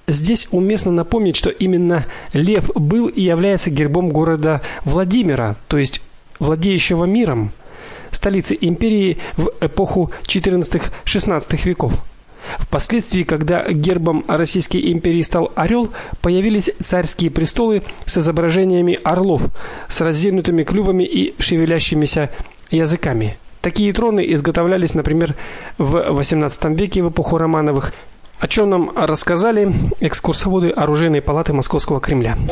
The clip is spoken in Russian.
Здесь уместно напомнить, что именно лев был и является гербом города Владимира, то есть владеющего миром, столицы империи в эпоху XIV-XVI веков. Впоследствии, когда гербом Российской империи стал орел, появились царские престолы с изображениями орлов с разинутыми клювами и шевелящимися языками. Такие троны изготовлялись, например, в XVIII веке в эпоху Романовых, о чем нам рассказали экскурсоводы оружейной палаты Московского Кремля.